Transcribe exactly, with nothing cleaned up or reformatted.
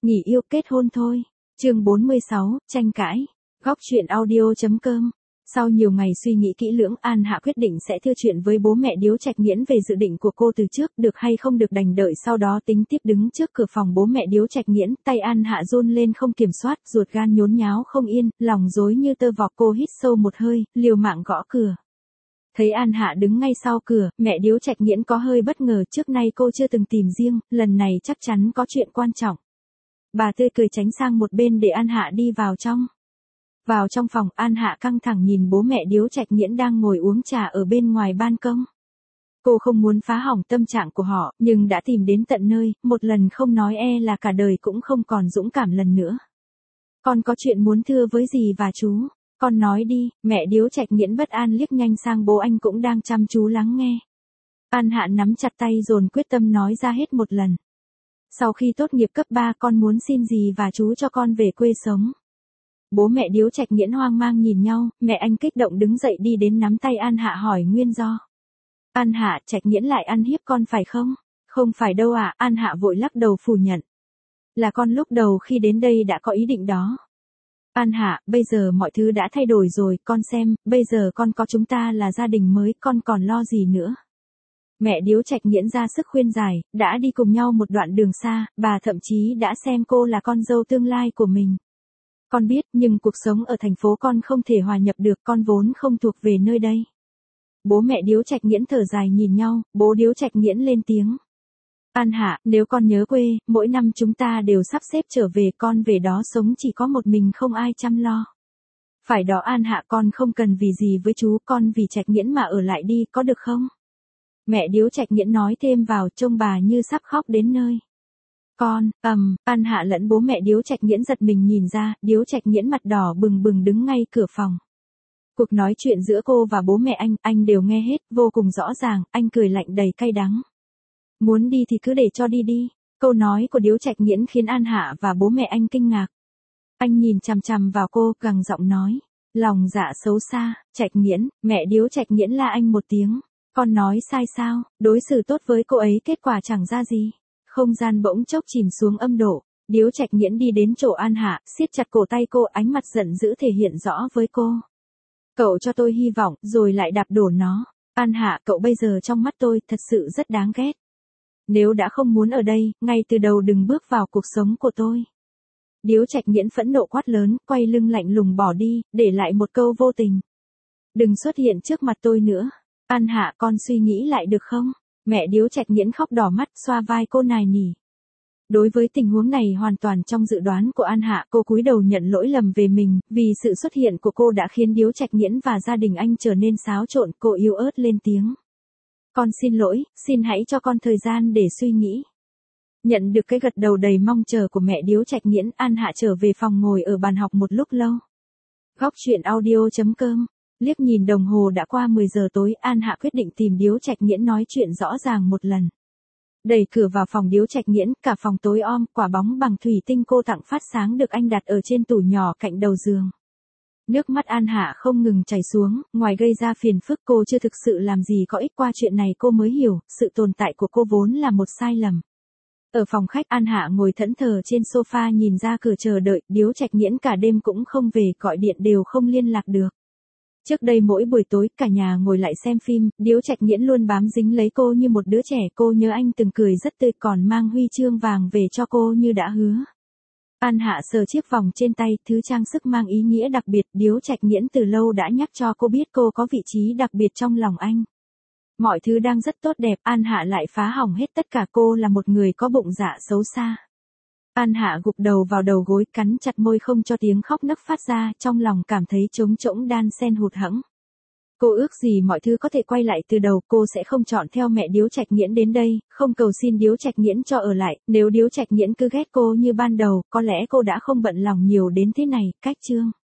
Nghỉ yêu kết hôn thôi. Chương bốn mươi sáu, tranh cãi. Góc truyện audio chấm com. Sau nhiều ngày suy nghĩ kỹ lưỡng, An Hạ quyết định sẽ thưa chuyện với bố mẹ Điếu Trạch Nghiễn về dự định của cô từ trước, được hay không được đành đợi sau đó tính tiếp. Đứng trước cửa phòng bố mẹ Điếu Trạch Nghiễn, tay An Hạ run lên không kiểm soát, ruột gan nhốn nháo không yên, lòng rối như tơ vò. Cô hít sâu một hơi, liều mạng gõ cửa. Thấy An Hạ đứng ngay sau cửa, mẹ Điếu Trạch Nghiễn có hơi bất ngờ, trước nay cô chưa từng tìm riêng, lần này chắc chắn có chuyện quan trọng. Bà tươi cười tránh sang một bên để An Hạ đi vào trong. Vào trong phòng, An Hạ căng thẳng nhìn bố mẹ Điếu Trạch Nghiễn đang ngồi uống trà ở bên ngoài ban công. Cô không muốn phá hỏng tâm trạng của họ, nhưng đã tìm đến tận nơi, một lần không nói e là cả đời cũng không còn dũng cảm lần nữa. Con có chuyện muốn thưa với dì và chú. Con nói đi. Mẹ Điếu Trạch Nghiễn bất an liếc nhanh sang bố anh cũng đang chăm chú lắng nghe. An Hạ nắm chặt tay dồn quyết tâm nói ra hết một lần. Sau khi tốt nghiệp cấp ba con muốn xin dì và chú cho con về quê sống. Bố mẹ Điếu Trạch Nghiễn hoang mang nhìn nhau, mẹ anh kích động đứng dậy đi đến nắm tay An Hạ hỏi nguyên do. An Hạ, Trạch Nghiễn lại ăn hiếp con phải không? Không phải đâu ạ, à, An Hạ vội lắc đầu phủ nhận. Là con lúc đầu khi đến đây đã có ý định đó. An Hạ, bây giờ mọi thứ đã thay đổi rồi, con xem, bây giờ con có chúng ta là gia đình mới, con còn lo gì nữa. Mẹ Điếu Trạch Nghiễn ra sức khuyên giải, đã đi cùng nhau một đoạn đường xa, bà thậm chí đã xem cô là con dâu tương lai của mình. Con biết, nhưng cuộc sống ở thành phố con không thể hòa nhập được, con vốn không thuộc về nơi đây. Bố mẹ Điếu Trạch Nghiễn thở dài nhìn nhau, bố Điếu Trạch Nghiễn lên tiếng. An Hạ, nếu con nhớ quê, mỗi năm chúng ta đều sắp xếp trở về, con về đó sống chỉ có một mình không ai chăm lo. Phải đó An Hạ, con không cần vì gì với chú, con vì Trạch Nghiễn mà ở lại đi, có được không? Mẹ Điếu Trạch Nghiễn nói thêm vào, trông bà như sắp khóc đến nơi. Con, ầm, um, An Hạ lẫn bố mẹ Điếu Trạch Nghiễn giật mình nhìn ra, Điếu Trạch Nghiễn mặt đỏ bừng bừng đứng ngay cửa phòng. Cuộc nói chuyện giữa cô và bố mẹ anh, anh đều nghe hết, vô cùng rõ ràng, anh cười lạnh đầy cay đắng. Muốn đi thì cứ để cho đi đi. Câu nói của Điếu Trạch Nghiễn khiến An Hạ và bố mẹ anh kinh ngạc. Anh nhìn chằm chằm vào cô, gằn giọng nói. Lòng dạ xấu xa, Trạch Nghiễn, mẹ Điếu Trạch Nghiễn la anh một tiếng. Con nói sai sao, đối xử tốt với cô ấy kết quả chẳng ra gì. Không gian bỗng chốc chìm xuống âm độ. Điếu Trạch Nghiễn đi đến chỗ An Hạ, siết chặt cổ tay cô, ánh mặt giận dữ thể hiện rõ với cô. Cậu cho tôi hy vọng, rồi lại đạp đổ nó. An Hạ, cậu bây giờ trong mắt tôi thật sự rất đáng ghét. Nếu đã không muốn ở đây, ngay từ đầu đừng bước vào cuộc sống của tôi. Điếu Trạch Nghiễn phẫn nộ quát lớn, quay lưng lạnh lùng bỏ đi, để lại một câu vô tình. Đừng xuất hiện trước mặt tôi nữa. An Hạ, con suy nghĩ lại được không? Mẹ Điếu Trạch Nghiễn khóc đỏ mắt, xoa vai cô nài nỉ. Đối với tình huống này hoàn toàn trong dự đoán của An Hạ, cô cúi đầu nhận lỗi lầm về mình, vì sự xuất hiện của cô đã khiến Điếu Trạch Nghiễn và gia đình anh trở nên xáo trộn. Cô yếu ớt lên tiếng. Con xin lỗi, xin hãy cho con thời gian để suy nghĩ. Nhận được cái gật đầu đầy mong chờ của mẹ Điếu Trạch Nghiễn, An Hạ trở về phòng ngồi ở bàn học một lúc lâu. Góc truyện audio chấm com. Liếc nhìn đồng hồ đã qua mười giờ tối, An Hạ quyết định tìm Điếu Trạch Nghiễn nói chuyện rõ ràng một lần. Đẩy cửa vào phòng Điếu Trạch Nghiễn, cả phòng tối om, quả bóng bằng thủy tinh cô tặng phát sáng được anh đặt ở trên tủ nhỏ cạnh đầu giường. Nước mắt An Hạ không ngừng chảy xuống, ngoài gây ra phiền phức cô chưa thực sự làm gì có ích, qua chuyện này cô mới hiểu, sự tồn tại của cô vốn là một sai lầm. Ở phòng khách, An Hạ ngồi thẫn thờ trên sofa nhìn ra cửa chờ đợi, Điếu Trạch Nghiễn cả đêm cũng không về, gọi điện đều không liên lạc được. Trước đây mỗi buổi tối, cả nhà ngồi lại xem phim, Điếu Trạch Nghiễn luôn bám dính lấy cô như một đứa trẻ, cô nhớ anh từng cười rất tươi còn mang huy chương vàng về cho cô như đã hứa. An Hạ sờ chiếc vòng trên tay, thứ trang sức mang ý nghĩa đặc biệt, Điếu Trạch Nghiễn từ lâu đã nhắc cho cô biết cô có vị trí đặc biệt trong lòng anh. Mọi thứ đang rất tốt đẹp, An Hạ lại phá hỏng hết tất cả, cô là một người có bụng dạ xấu xa. An Hạ gục đầu vào đầu gối, cắn chặt môi không cho tiếng khóc nấc phát ra, trong lòng cảm thấy trống trỗng đan xen hụt hẫng. Cô ước gì mọi thứ có thể quay lại từ đầu, cô sẽ không chọn theo mẹ Điếu Trạch Nghiễn đến đây, không cầu xin Điếu Trạch Nghiễn cho ở lại, nếu Điếu Trạch Nghiễn cứ ghét cô như ban đầu, có lẽ cô đã không bận lòng nhiều đến thế này. Cách chương